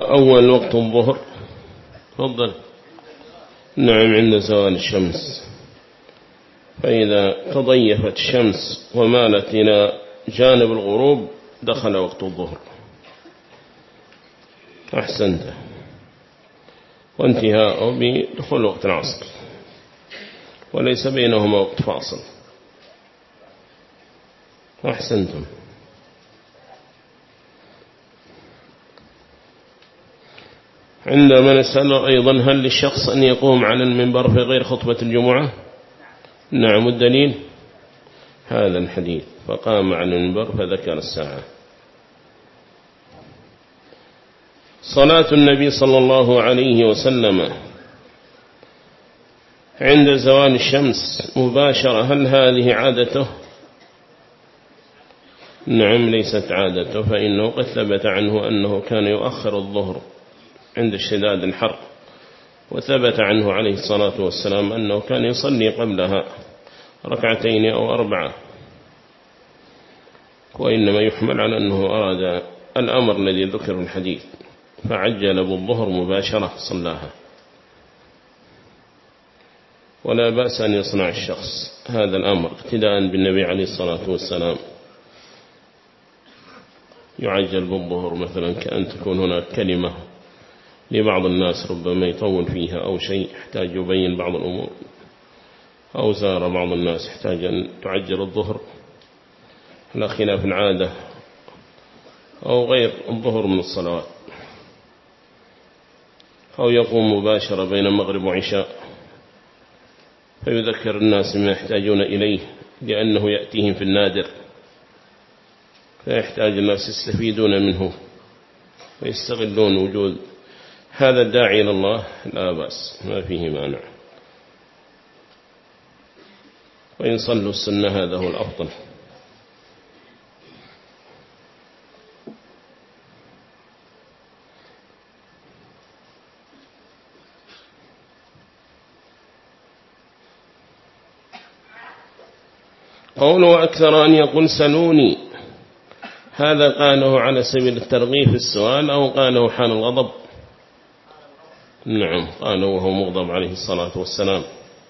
أول وقت الظهر. تفضل. نعم، عند زوال الشمس، فإذا تضيفت الشمس ومالت إلى جانب الغروب دخل وقت الظهر. أحسنت. وانتهاء بدخول وقت العصر، وليس بينهما وقت فاصل. أحسنتم. عندما نسأل أيضا هل للشخص أن يقوم على المنبر في غير خطبة الجمعة؟ نعم، الدليل هذا الحديث: فقام على المنبر فذكر الساعة. صلاة النبي صلى الله عليه وسلم عند زوال الشمس مباشرة، هل هذه عادته؟ نعم، ليست عادته، فإنه قد ثبت عنه أنه كان يؤخر الظهر عند اشتداد الحر، وثبت عنه عليه الصلاة والسلام أنه كان يصلي قبلها 2 أو 4، وإنما يحمل على أنه أراد الأمر الذي ذكر الحديث فعجل بالظهر مباشرة صلاها. ولا بأس أن يصنع الشخص هذا الأمر اقتداء بالنبي عليه الصلاة والسلام، يعجل بالظهر مثلا، كأن تكون هناك كلمة لبعض الناس ربما يطول فيها أو شيء يحتاج يبين بعض الأمور، أو زار بعض الناس يحتاج أن تعجل الظهر على خلاف العادة، أو غير الظهر من الصلوات، أو يقوم مباشرة بين مغرب وعشاء فيذكر الناس ما يحتاجون إليه، لأنه يأتيهم في النادر فيحتاج الناس يستفيدون منه ويستغلون وجود هذا الداعي إلى الله. لا بأس، ما فيه مانع، وإن صلوا السنة هذا هو الأفضل. قوله أكثر أن يقول سلوني، هذا قاله على سبيل الترغيب في السؤال أو قاله حال الغضب؟ نعم، قاله وهو مغضب عليه الصلاة والسلام.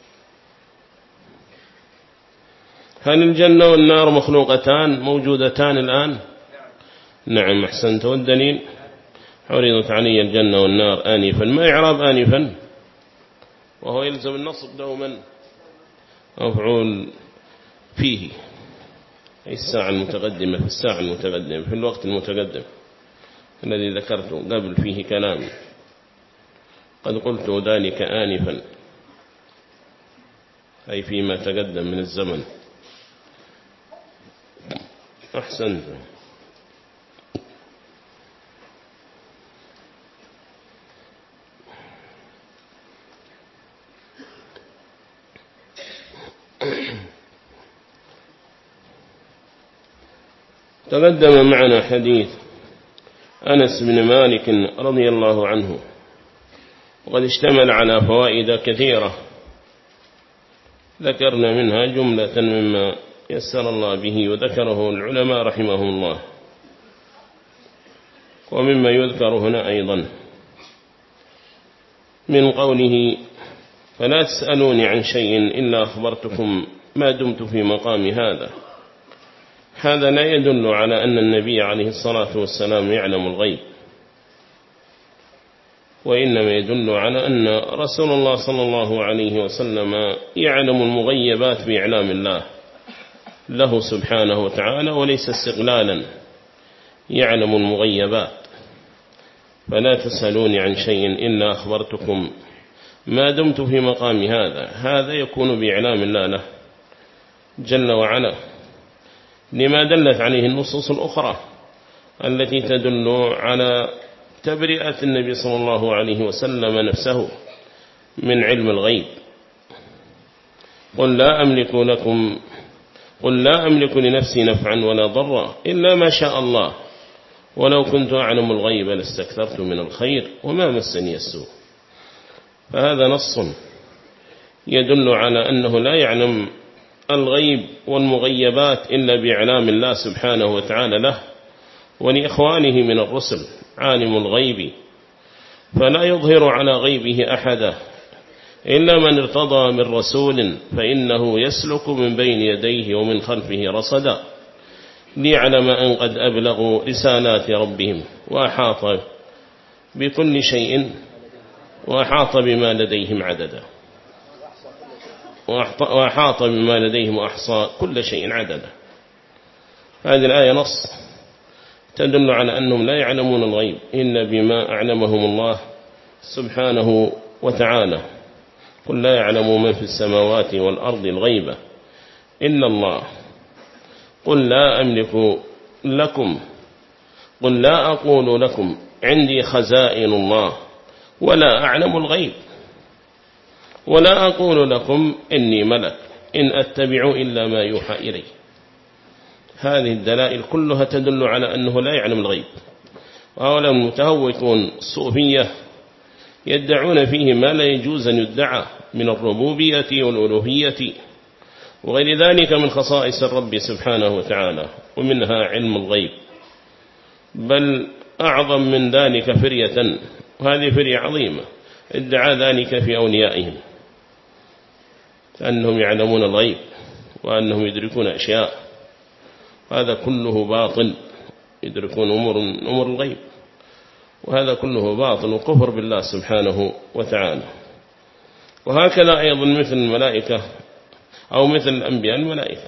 هل الجنة والنار مخلوقتان موجودتان الآن؟ نعم، أحسنت. والدليل: عرضت علي الجنة والنار آنفا. ما إعراب آنفا؟ وهو يلزم النصب دوما، مفعول فيه، أي الساعة المتقدمة، في الساعة المتقدمة، في الوقت المتقدم الذي ذكرته قبل فيه كلام، قد قلت ذلك آنفا، أي فيما تقدم من الزمن. أحسنت. تقدم معنا حديث أنس بن مالك رضي الله عنه، وقد اشتمل على فوائد كثيرة، ذكرنا منها جملة مما يسر الله به وذكره العلماء رحمهم الله، ومما يذكر هنا أيضا من قوله: فلا تسألوني عن شيء إلا أخبرتكم ما دمت في مقام هذا. هذا لا يدل على أن النبي عليه الصلاة والسلام يعلم الغيب، وإنما يدل على أن رسول الله صلى الله عليه وسلم يعلم المغيبات بإعلام الله له سبحانه وتعالى، وليس استغلالا، يعلم المغيبات. فلا تسألوني عن شيء إلا أخبرتكم ما دمت في مقام هذا، هذا يكون بإعلام الله له جل وعلا، لما دلت عليه النصوص الأخرى التي تدل على تبرئة النبي صلى الله عليه وسلم نفسه من علم الغيب. قل لا أملك لنفسي نفعا ولا ضرا إلا ما شاء الله، ولو كنت أعلم الغيب لاستكثرت من الخير وما مسني السوء. فهذا نص يدل على أنه لا يعلم الغيب والمغيبات إلا بإعلام الله سبحانه وتعالى له ولإخوانه من الرسل. عالم الغيب فلا يظهر على غيبه أحدا إلا من ارتضى من رسول فإنه يسلك من بين يديه ومن خلفه رصدا ليعلم أن قد أبلغوا رسالات ربهم وأحاط بكل شيء وأحاط بما لديهم عددا وأحاط بما لديهم وأحصى كل شيء عددا. هذه الآية نص تدل على أنهم لا يعلمون الغيب إلا بما أعلمهم الله سبحانه وتعالى. قل لا يعلم من في السماوات والأرض الغيبة إلا الله. قل لا أقول لكم عندي خزائن الله ولا أعلم الغيب ولا أقول لكم إني ملك إن أتبع إلا ما يوحى إلي. هذه الدلائل كلها تدل على أنه لا يعلم الغيب. وهؤلاء المتهوكون الصوفية يدعون فيه ما لا يجوز أن يدعى من الربوبية والألوهية وغير ذلك من خصائص الرب سبحانه وتعالى، ومنها علم الغيب، بل أعظم من ذلك فرية، وهذه فرية عظيمة ادعى ذلك في أوليائهم أنهم يعلمون الغيب وأنهم يدركون أشياء. هذا كله باطل، يدركون أمور الغيب، وهذا كله باطل وكفر بالله سبحانه وتعالى. وهكذا أيضا مثل الملائكة أو مثل الأنبياء الملائكة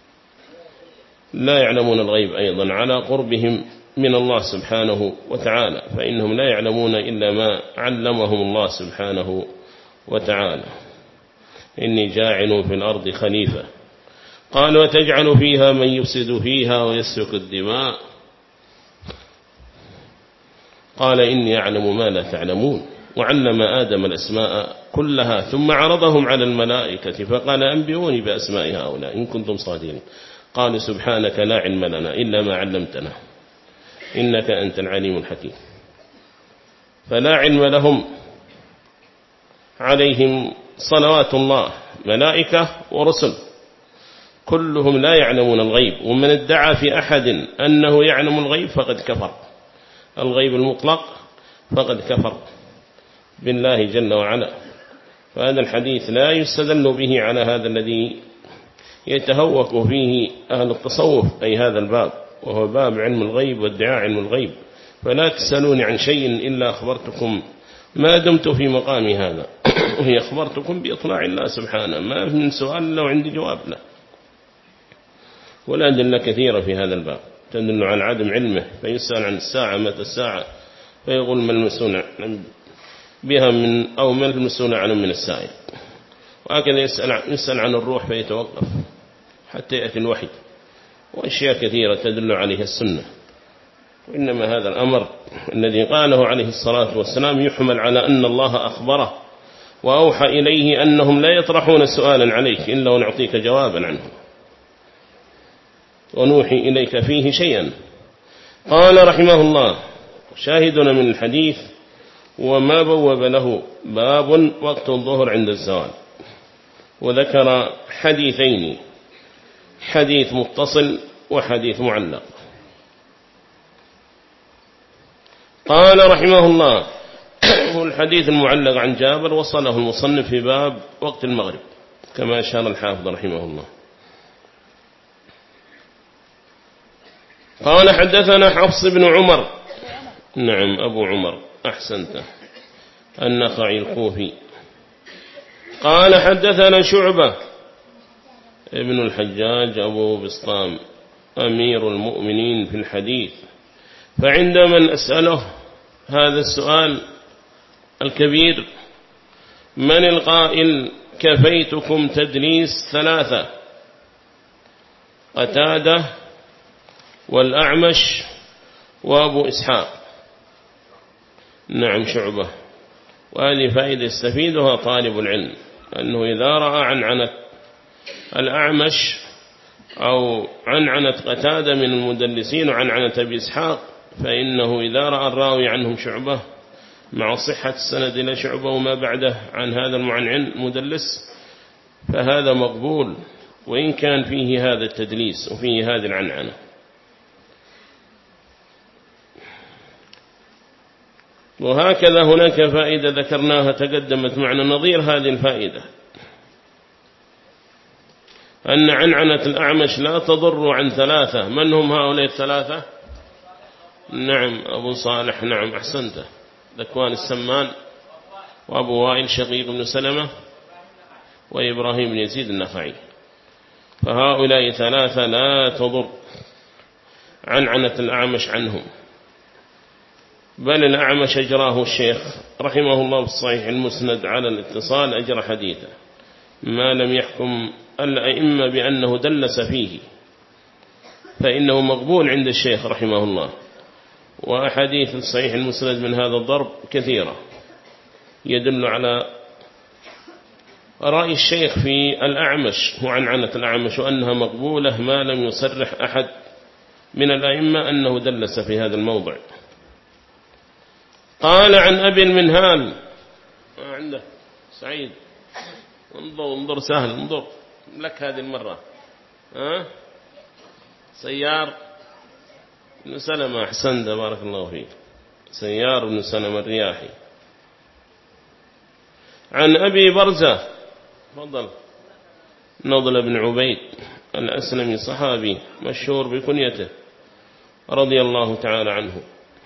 لا يعلمون الغيب أيضا على قربهم من الله سبحانه وتعالى، فإنهم لا يعلمون إلا ما علمهم الله سبحانه وتعالى. إني جاعل في الأرض خليفة. قال وتجعل فيها من يفسد فيها ويسفك الدماء. قال إني أعلم ما لا تعلمون. وعلم آدم الأسماء كلها ثم عرضهم على الملائكة فقال أنبئوني بأسماء هؤلاء إن كنتم صادقين. قال سبحانك لا علم لنا إلا ما علمتنا إنك أنت العليم الحكيم. فلا علم لهم عليهم صلوات الله ملائكة ورسل كلهم لا يعلمون الغيب. ومن ادعى في أحد أنه يعلم الغيب فقد كفر، الغيب المطلق فقد كفر بالله جل وعلا. فهذا الحديث لا يستدل به على هذا الذي يتهوك فيه أهل التصوف، أي هذا الباب وهو باب علم الغيب وادعاء علم الغيب. فلا تسألوني عن شيء إلا أخبرتكم ما دمت في مقامي هذا وهي أخبرتكم بإطلاع الله سبحانه، ما من سؤال لو عندي جواب له. ولا أدلة كثيرة في هذا الباب تدل على عدم علمه، فيسأل عن الساعة متى الساعة فيقول ما المسؤول بها أو ما المسؤول عنه من السائل. وهكذا يسأل عن الروح فيتوقف حتى يأتي الوحي، وأشياء كثيرة تدل عليها السنة. وإنما هذا الأمر الذي قاله عليه الصلاة والسلام يحمل على أن الله أخبره وأوحى إليه أنهم لا يطرحون سؤالا عليك إلا ونعطيك جوابا عنه ونوحي إليك فيه شيئا. قال رحمه الله شاهدنا من الحديث وما بوب له باب وقت الظهر عند الزوال. وذكر حديثين، حديث متصل وحديث معلق. قال رحمه الله هو الحديث المعلق عن جابر وصله المصنف في باب وقت المغرب كما أشار الحافظ رحمه الله. قال حدثنا حفص بن عمر، نعم أبو عمر أحسنت، النخعي الكوفي. قال حدثنا شعبة ابن الحجاج أبو بسطام أمير المؤمنين في الحديث. فعندما أسأله هذا السؤال الكبير من القائل كفيتكم تدليس ثلاثة، قتادة والأعمش وأبو إسحاق، نعم شعبة. وهذه فائدة يستفيدها طالب العلم، أنه إذا رأى عنعنة الأعمش أو عنعنة قتادة من المدلسين وعنعنة أبي إسحاق، فإنه إذا رأى الراوي عنهم شعبة مع صحة السند إلى شعبة وما بعده عن هذا المعنعن مدلس فهذا مقبول، وإن كان فيه هذا التدليس وفيه هذه العنعنة. وهكذا هناك فائدة ذكرناها تقدمت معنا نظير هذه الفائدة، أن عنعنة الأعمش لا تضر عن ثلاثة. من هم هؤلاء الثلاثة؟ نعم أبو صالح، نعم أحسنت، ذكوان السمان، وأبو وائل شقيق بن سلمة، وإبراهيم بن يزيد النخعي. فهؤلاء ثلاثة لا تضر عنعنة الأعمش عنهم، بل الأعمش أجراه الشيخ رحمه الله بالصحيح المسند على الاتصال أجر حديثه ما لم يحكم الأئمة بأنه دلس فيه، فإنه مقبول عند الشيخ رحمه الله. وأحاديث الصحيح المسند من هذا الضرب كثيرة يدل على رأي الشيخ في الأعمش وعنعنة الأعمش، وأنها مقبولة ما لم يصرح أحد من الأئمة أنه دلس في هذا الموضع. قال عن أبي المنهال، عنده سعيد، انظر سهل، انظر لك هذه المرة، سيار بن سلمة، أحسنت بارك الله فيك، سيار بن سلمة الرياحي. عن أبي برزة، تفضل، نضل بن عبيد الأسلمي، صحابي مشهور بكنيته رضي الله تعالى عنه.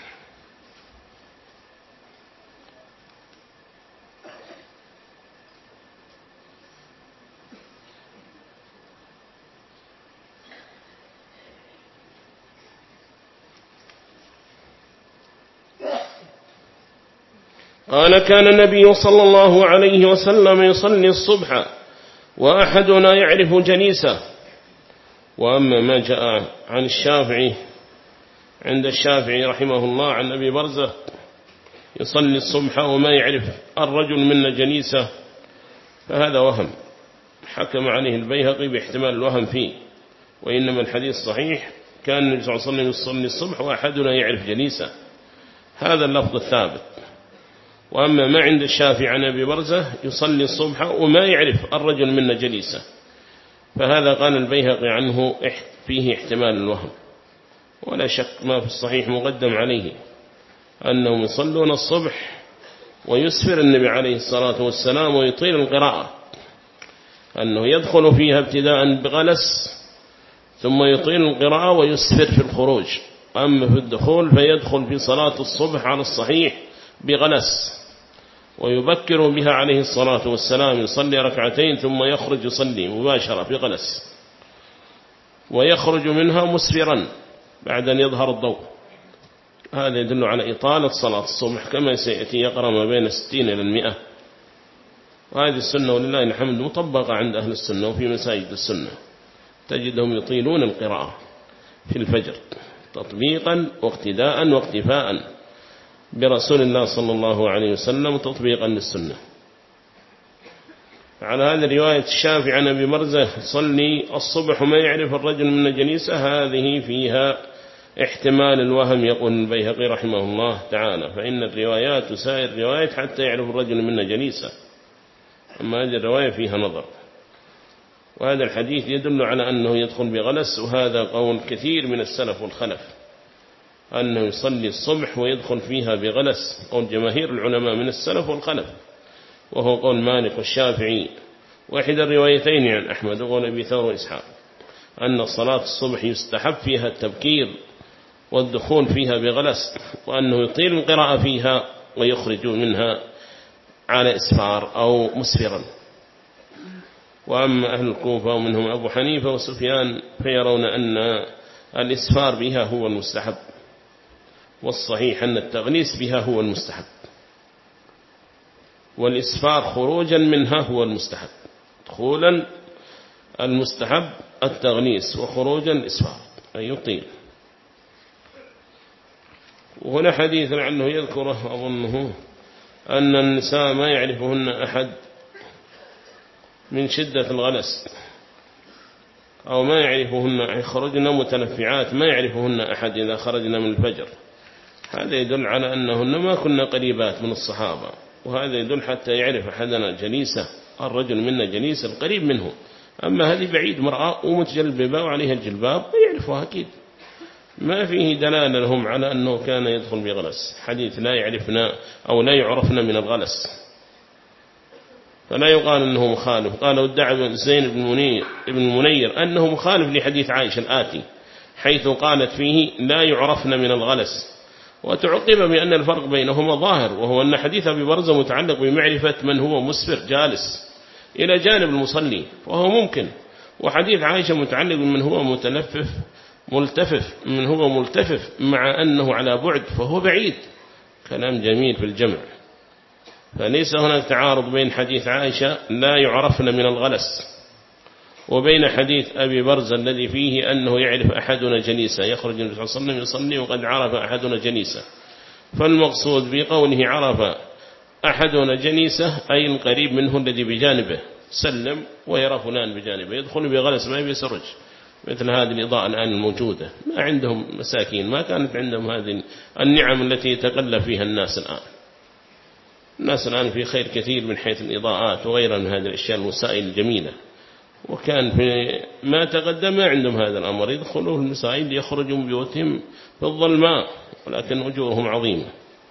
قال كان النبي صلى الله عليه وسلم يصلي الصبح وأحدنا يعرف جنيسه. وأما ما جاء عن الشافعي عند الشافعي رحمه الله عن أبي برزة يصلي الصبح وما يعرف الرجل منا جنيسه، فهذا وهم حكم عليه البيهقي باحتمال الوهم فيه، وإنما الحديث صحيح كان النبي صلى الله عليه وسلم يصلي الصبح وأحدنا يعرف جنيسه، هذا اللفظ الثابت. وأما ما عند الشافعي عن أبي برزة يصلي الصبح وما يعرف الرجل منا جليسه، فهذا قال البيهقي عنه فيه احتمال الوهم، ولا شك ما في الصحيح مقدم عليه أنهم يصلون الصبح ويسفر النبي عليه الصلاة والسلام ويطيل القراءة، أنه يدخل فيها ابتداء بغلس ثم يطيل القراءة ويسفر في الخروج. أما في الدخول فيدخل في صلاة الصبح على الصحيح بغلس ويبكر بها عليه الصلاة والسلام، يصلي ركعتين ثم يخرج يصلي مباشرة بغلس، ويخرج منها مسفرا بعد أن يظهر الضوء. هذا يدل على إطالة صلاة الصبح كما سيأتي، يقرأ ما بين 60 إلى 100. وهذه السنة ولله الحمد مطبقة عند أهل السنة، وفي مساجد السنة تجدهم يطيلون القراءة في الفجر تطبيقا واقتداء واقتفاء برسول الله صلى الله عليه وسلم تطبيقا للسنة. على هذا رواية الشافعي عن أبي برزة صلي الصبح وما يعرف الرجل من جنيسة، هذه فيها احتمال الوهم، يقول البيهقي رحمه الله تعالى، فإن الروايات تسائر الروايات حتى يعرف الرجل من جنيسة، أما هذه الرواية فيها نظر. وهذا الحديث يدل على أنه يدخل بغلس، وهذا قول كثير من السلف والخلف أنه يصلي الصبح ويدخل فيها بغلس، قول جماهير العلماء من السلف والخلف، وهو قول مالك والشافعي، واحد الروايتين عن أحمد وقول أبي ثور وإسحاق، أن صلاة الصبح يستحب فيها التبكير والدخول فيها بغلس، وأنه يطيل القراءة فيها ويخرج منها على إسفار أو مسفرا. وأما أهل الكوفة ومنهم أبو حنيفة وسفيان فيرون أن الإسفار بها هو المستحب، والصحيح أن التغليس بها هو المستحب، والإسفار خروجا منها هو المستحب. دخولا المستحب التغليس، وخروجا الإسفار أي يطيل. وهنا حديث عنه يذكره أظنه أن النساء ما يعرفهن أحد من شدة الغلس، أو ما يعرفهن، خرجنا متنفعات ما يعرفهن أحد إذا خرجنا من الفجر. هذا يدل على أنهن ما كنا قريبات من الصحابة، وهذا يدل حتى يعرف أحدنا جليسة، الرجل منا جليس القريب منه. أما هذه بعيد، مرأة ومتجلبة وعليها الجلباب يعرفها أكيد، ما فيه دلالة لهم على أنه كان يدخل بغلس، حديث لا يعرفنا أو لا يعرفنا من الغلس، فلا يقال أنه مخالف. قالوا ادعى زين بن المنير أنه مخالف لحديث عائشة الآتي حيث قالت فيه لا يعرفنا من الغلس، وتعقب بأن الفرق بينهما ظاهر، وهو أن حديث أبي برزة متعلق بمعرفة من هو مسفر جالس إلى جانب المصلي وهو ممكن، وحديث عائشة متعلق بمن هو ملتفف مع أنه على بعد فهو بعيد. كلام جميل في الجمع. فليس هناك تعارض بين حديث عائشة لا يعرفن من الغلس وبين حديث أبي برزة الذي فيه أنه يعرف أحدنا جنيسة، يخرج النبي صلى الله عليه وسلم يصلي وقد عرف أحدنا جنيسة. فالمقصود بقوله عرف أحدنا جنيسة أي القريب منه الذي بجانبه، سلم ويرى فلان بجانبه، يدخل بغلس ما بيسرج مثل هذه الإضاءة الآن الموجودة. ما عندهم مساكين، ما كانت عندهم هذه النعم التي يتقلب فيها الناس الآن. الناس الآن في خير كثير من حيث الإضاءات وغيرها من هذه الأشياء الوسائل الجميلة، وكان في ما تقدم ما عندهم هذا الأمر، يدخلوا المساجد يخرجوا من بيوتهم في الظلماء ولكن أجورهم عظيمة،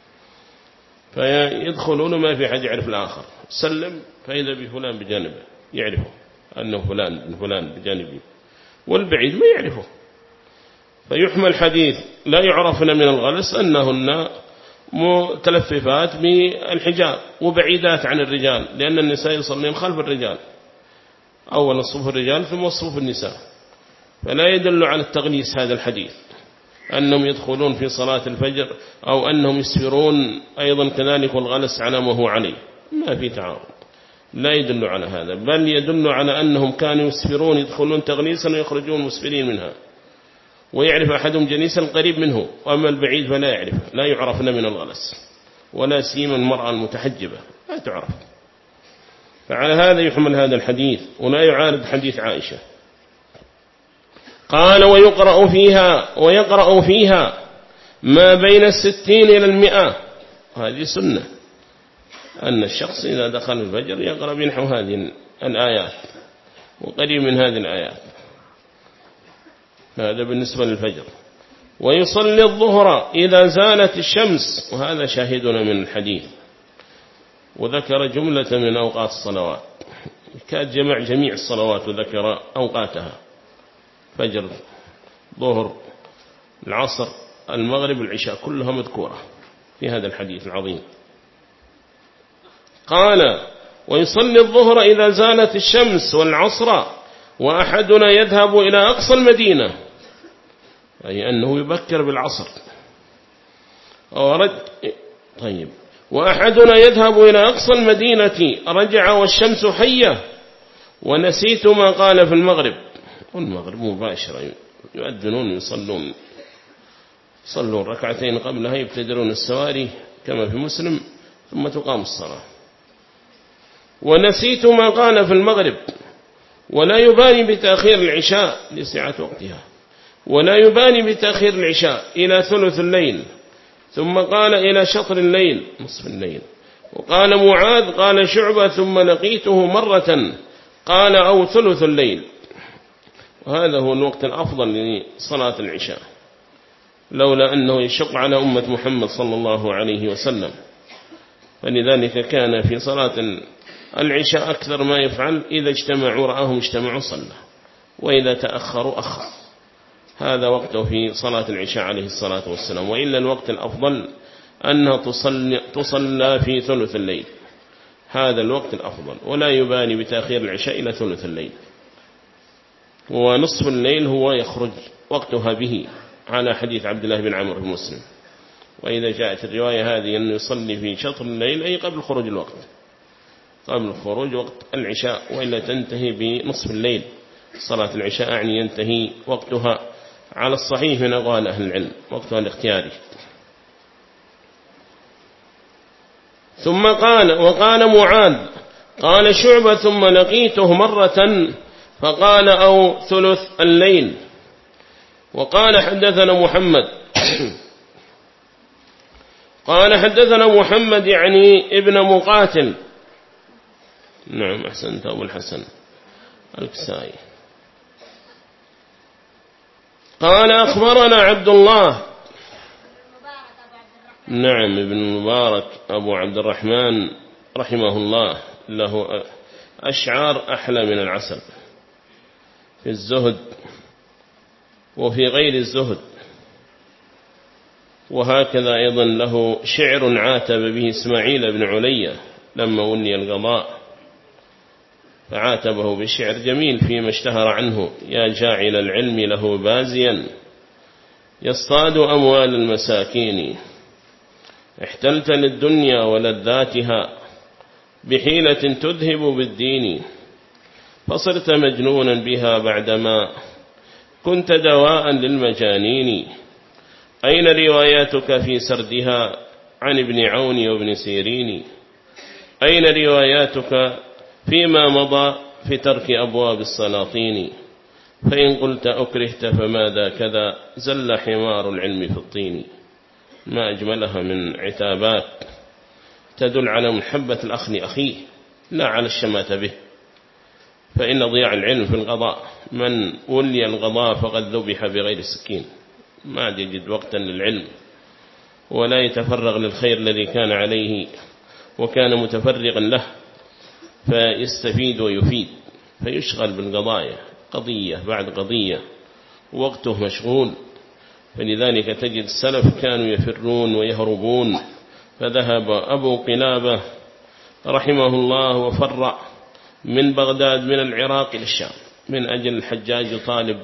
فيدخلون ما في حد يعرف الآخر، سلم فإذا بفلان بجانبه يعرفه أنه فلان بن فلان بجانبه، والبعيد ما يعرفه. فيحمل حديث لا يعرفن من الغلس أنهن متلففات بالحجاب وبعيدات عن الرجال، لأن النساء يصلين خلف الرجال، أولا صفوف الرجال ثم صفوف النساء، فلا يدل على التغليس هذا الحديث أنهم يدخلون في صلاة الفجر أو أنهم يسفرون أيضا كذلك والغلس على ما هو عليه، ما في تعارض، لا يدل على هذا، بل يدل على أنهم كانوا يسفرون يدخلون تغليسا ويخرجون مسفرين منها، ويعرف أحدهم جنيسا القريب منه، وأما البعيد فلا يعرف، لا يعرفن من الغلس، ولا سيما المرأة المتحجبة لا تعرف. فعلى هذا يحمل هذا الحديث ولا يعارض حديث عائشة. قال ويقرأ فيها ما بين 60 إلى 100. هذه سنة أن الشخص إذا دخل الفجر يقرأ بنحو هذه الآيات وقريب من هذه الآيات، هذا بالنسبة للفجر. ويصلي الظهر إذا زالت الشمس، وهذا شاهدنا من الحديث، وذكر جملة من أوقات الصلوات، كاد جمع جميع الصلوات وذكر أوقاتها، فجر ظهر العصر المغرب العشاء كلها مذكورة في هذا الحديث العظيم. قال ويصلي الظهر إذا زالت الشمس والعصر وأحدنا يذهب إلى أقصى المدينة، أي أنه يبكر بالعصر. طيب وأحدنا يذهب إلى أقصى المدينة رجع والشمس حية ونسيت ما قال في المغرب. والمغرب مباشرة يؤذنون يصلون ركعتين قبلها، يبتدرون السواري كما في مسلم ثم تقام الصلاة. ونسيت ما قال في المغرب، ولا يبالي بتأخير العشاء لسعة وقتها، ولا يبالي بتأخير العشاء إلى ثلث الليل، ثم قال إلى شطر الليل نصف الليل. وقال معاذ قال شعبة ثم لقيته مرة قال أو ثلث الليل. وهذا هو الوقت الأفضل لصلاة العشاء، لولا أنه يشق على أمة محمد صلى الله عليه وسلم، فلذلك كان في صلاة العشاء أكثر ما يفعل إذا اجتمعوا رآهم اجتمعوا صلى، وإذا تأخروا أخر. هذا وقته في صلاة العشاء عليه الصلاة والسلام. وإلا الوقت الأفضل أنها تصلى في ثلث الليل، هذا الوقت الأفضل، ولا يبالي بتأخير العشاء إلى ثلث الليل. ونصف الليل هو يخرج وقتها به على حديث عبد الله بن عمرو بن مسلم. وإذا جاءت الرواية هذه أنه يصلي في شطر الليل أي قبل خروج الوقت، قبل خروج وقت العشاء، وإلا تنتهي بنصف الليل. صلاة العشاء أعني ينتهي وقتها على الصحيح من أقوال أهل العلم، وقتها الاختياري. ثم وقال معاذ قال شعبة ثم لقيته مرة فقال أو ثلث الليل. وقال حدثنا محمد قال حدثنا محمد يعني ابن مقاتل، نعم أحسنت أبو الحسن الكسائي. قال أخبرنا عبد الله، نعم ابن المبارك أبو عبد الرحمن رحمه الله، له أشعار أحلى من العسل في الزهد وفي غير الزهد، وهكذا أيضا له شعر عاتب به إسماعيل بن علية لما ولي القضاء، فعاتبه بشعر جميل فيما اشتهر عنه: يا جاعل العلم له بازيا يصطاد أموال المساكين، احتلت للدنيا ولذاتها بحيلة تذهب بالدين، فصرت مجنونا بها بعدما كنت دواء للمجانين، أين رواياتك في سردها عن ابن عون وابن سيرين، أين رواياتك فيما مضى في ترك أبواب السلاطين، فإن قلت أكرهت فماذا كذا زل حمار العلم في الطين. ما أجملها من عتابات تدل على محبة الأخ لأخيه لا على الشماتة به، فإن ضياع العلم في القضاء، من ولي القضاء فقد ذبح بغير سكين، ما عاد يجد وقتا للعلم ولا يتفرغ للخير الذي كان عليه وكان متفرغا له، فيستفيد ويفيد، فيشغل بالقضايا قضية بعد قضية، وقته مشغول. فلذلك تجد السلف كانوا يفرون ويهربون، فذهب أبو قلابة رحمه الله وفر من بغداد من العراق إلى الشام من أجل الحجاج طالب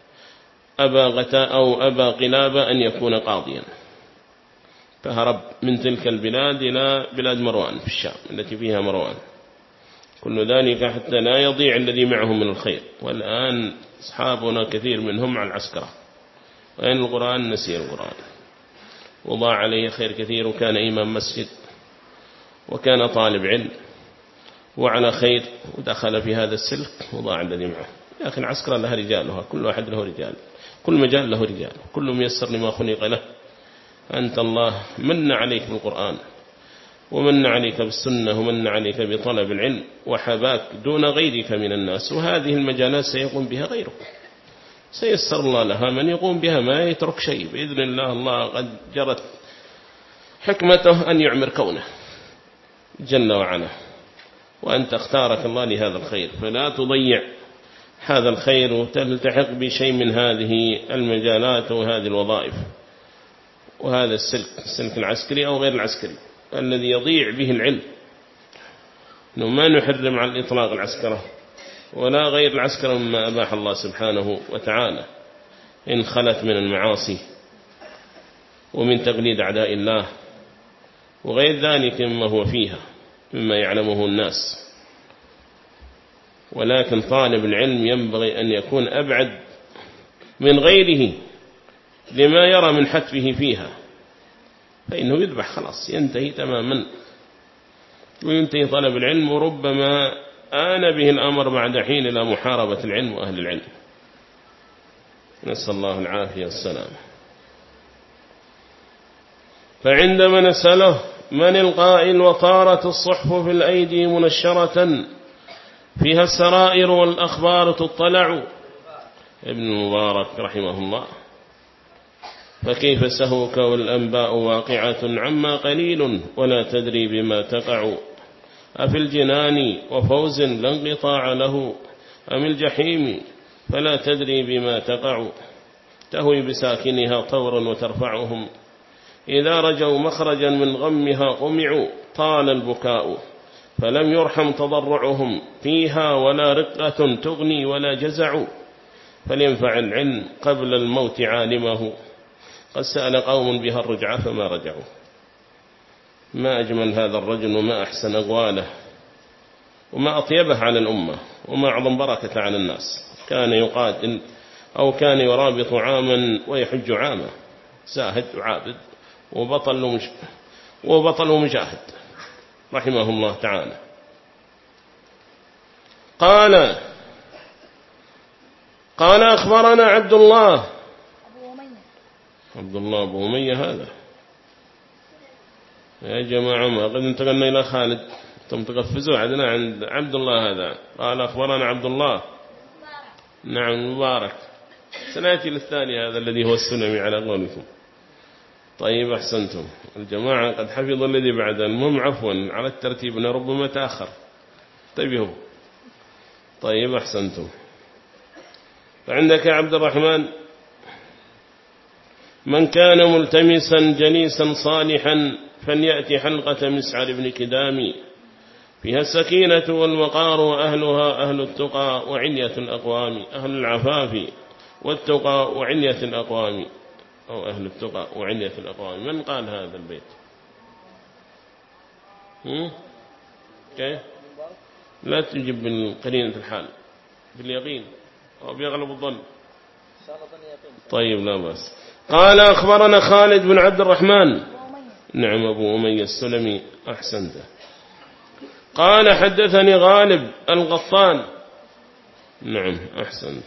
أبا قلابة أن يكون قاضيا، فهرب من تلك البلاد إلى بلاد مروان في الشام التي فيها مروان، كل ذلك حتى لا يضيع الذي معهم من الخير. والآن أصحابنا كثير منهم على العسكرة، وأن القرآن نسي القرآن وضاع عليه خير كثير، وكان إمام مسجد وكان طالب علم وعلى خير، ودخل في هذا السلك وضاع الذي معه. يا أخي العسكرة لها رجالها، كل واحد له رجال، كل مجال له رجال، كل ميسر لما خلق له. أنت الله من عليك بالقرآن ومن عليك بالسنة ومن عليك بطلب العلم وحباك دون غيرك من الناس، وهذه المجالات سيقوم بها غيرك، سيسر الله لها من يقوم بها، ما يترك شيء بإذن الله. الله قد جرت حكمته أن يعمر كونه جل وعلا، وأنت اختارك الله لهذا الخير، فلا تضيع هذا الخير وتلتحق بشيء من هذه المجالات وهذه الوظائف وهذا السلك العسكري أو غير العسكري الذي يضيع به العلم. إنه ما نحرم على الإطلاق العسكرة ولا غير العسكرة مما أباح الله سبحانه وتعالى، إن خلت من المعاصي ومن تقليد أعداء الله وغير ذلك مما هو فيها مما يعلمه الناس. ولكن طالب العلم ينبغي أن يكون أبعد من غيره لما يرى من حتفه فيها، فإنه يذبح خلاص ينتهي تماما وينتهي طلب العلم، وربما آن به الأمر بعد حين إلى محاربة العلم وأهل العلم، نسأل الله العافية والسلام. فعندما نسأله من القائل وطارت الصحف في الأيدي منشرة فيها السرائر والأخبار تطلع، ابن المبارك رحمه الله: فكيف سهوك والأنباء واقعة عما قليل ولا تدري بما تقع، أفي الجنان وفوز لا انقطاع له أم الجحيم فلا تدري بما تقع، تهوي بساكنها طورا وترفعهم إذا رجوا مخرجا من غمها قمعوا، طال البكاء فلم يرحم تضرعهم فيها ولا رقة تغني ولا جزع، فلينفع العلم قبل الموت عالمه قد سأل قوم بها الرجعة فما رجعوا. ما أجمل هذا الرجل وما أحسن أقواله وما أطيبه على الأمة وما أعظم بركة على الناس. كان يقاتل أو كان يرابط عاما ويحج عاما، زاهد وعابد وبطل ومجاهد رحمه الله تعالى. قال أخبرنا عبد الله أبو أمية هذا يا جماعة، ما قد انتقلنا إلى خالد، ثم تقفزوا عدنا عند عبد الله هذا. قال أخبرنا عبد الله، نعم مبارك، سنأتي للثاني هذا الذي هو السلمي على قولكم. طيب أحسنتم. الجماعة قد حفظوا الذي بعد. المهم عفوا على الترتيب ربما تأخر، انتبهوا. طيب أحسنتم. فعندك يا عبد الرحمن: من كان ملتمسا جليسا صالحا فليأتي حلقة مسعر بن كدام فيها السكينة والوقار وأهلها أهل التقى وعلية الأقوام. أهل العفاف والتقى وعلية الأقوام، أو أهل التقى وعلية الأقوام. من قال هذا البيت؟ كيف؟ لا تجب بالقرينة الحال، باليقين أو بيغلب الظن. طيب لا بأس. قال: أخبرنا خالد بن عبد الرحمن، نعم أبو أمية السلمي، أحسنت. قال: حدثني غالب الغطان، نعم أحسنت.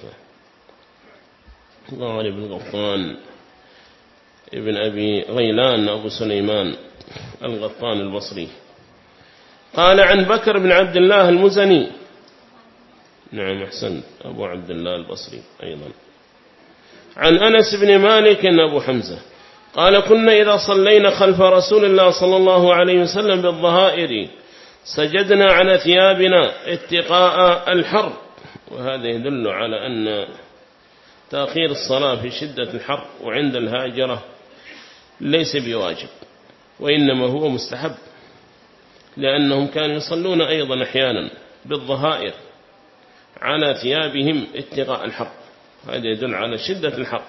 غالب الغطان ابن أبي غيلان أبو سليمان الغطان البصري. قال: عن بكر بن عبد الله المزني، نعم أحسنت، أبو عبد الله البصري أيضا. عن أنس بن مالك أبو حمزة قال: كنا إذا صلينا خلف رسول الله صلى الله عليه وسلم بالظهائر سجدنا على ثيابنا اتقاء الحر. وهذا يدل على أن تأخير الصلاة في شدة الحر وعند الهاجرة ليس بواجب، وإنما هو مستحب، لأنهم كانوا يصلون أيضا أحيانا بالظهائر على ثيابهم اتقاء الحر. هذا يدل على شدة الحر،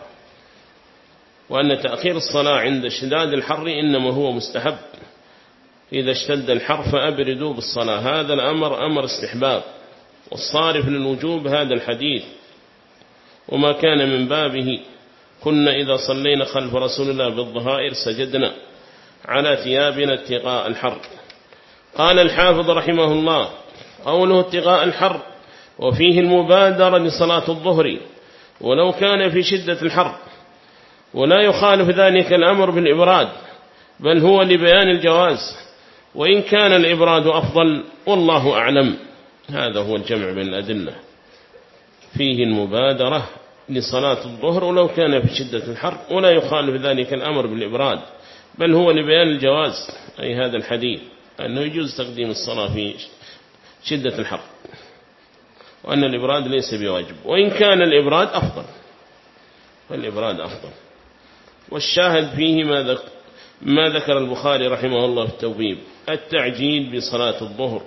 وأن تأخير الصلاة عند شداد الحر إنما هو مستحب. إذا اشتد الحر فأبردوا بالصلاة. هذا الأمر أمر استحباب، والصارف للوجوب هذا الحديث، وما كان من بابه كنا إذا صلينا خلف رسول الله بالظهائر سجدنا على ثيابنا اتقاء الحر. قال الحافظ رحمه الله: قوله اتقاء الحر وفيه المبادرة لصلاة الظهر ولو كان في شدة الحر، ولا يخالف ذلك الأمر بالإبراد، بل هو لبيان الجواز، وإن كان الإبراد أفضل والله أعلم. هذا هو الجمع بين الأدلة. فيه المبادرة لصلاة الظهر ولو كان في شدة الحر، ولا يخالف ذلك الأمر بالإبراد، بل هو لبيان الجواز، أي هذا الحديث أنه يجوز تقديم الصلاة في شدة الحر، وأن الإبراد ليس بواجب، وإن كان الإبراد أفضل، فالإبراد أفضل. والشاهد فيه ما ذكر البخاري رحمه الله في التوبيب: التعجيل بصلاة الظهر،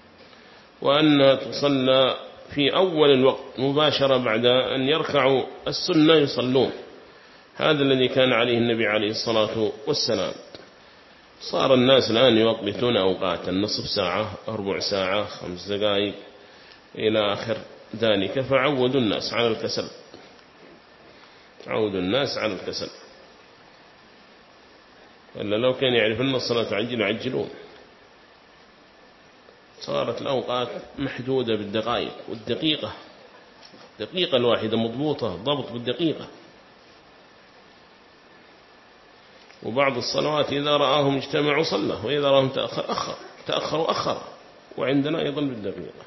وأن تصلى في أول الوقت مباشرة بعد أن يركعوا السنة يصلون. هذا الذي كان عليه النبي عليه الصلاة والسلام. صار الناس الآن يوقتون أوقاتا، نصف ساعة، 4 ساعة، 5 دقائق إلى آخر ذلك، فعودوا الناس على الكسل، عودوا الناس على الكسل. إلا لو كان يعرفون الصلاة تعجل يعجلون. صارت الأوقات محدودة بالدقائق والدقيقة، دقيقة الواحدة مضبوطة، ضبط بالدقيقة. وبعض الصلوات إذا رآهم اجتمعوا صلى، وإذا رآهم تأخروا أخر، وعندنا أيضا بالدقيقة.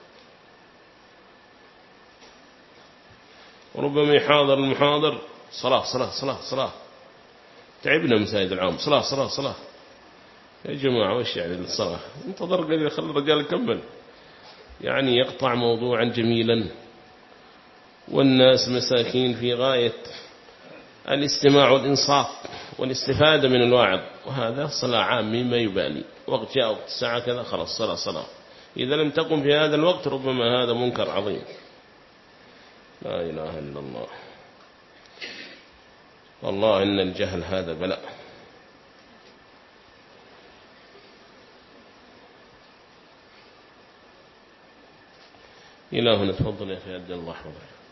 وربما يحاضر المحاضر: صلاة صلاة صلاة صلاة. تعبنا مساجد العام، صلاة صلاة صلاة. يا جماعة وش يعني الصلاة؟ انتظر قليل خلي الرجال يكمل. يعني يقطع موضوعا جميلا، والناس مساكين في غاية الاستماع والإنصات والاستفادة من الواعظ، وهذا صلاة عامة ما يبالي. وقت جاء وقت الساعة كذا خلاص صلاة صلاة. إذا لم تقم في هذا الوقت ربما هذا منكر عظيم. لا إله إلا الله. والله إن الجهل هذا بلاء. إلهنا تفضل يا أخي، أدى الله حضرك.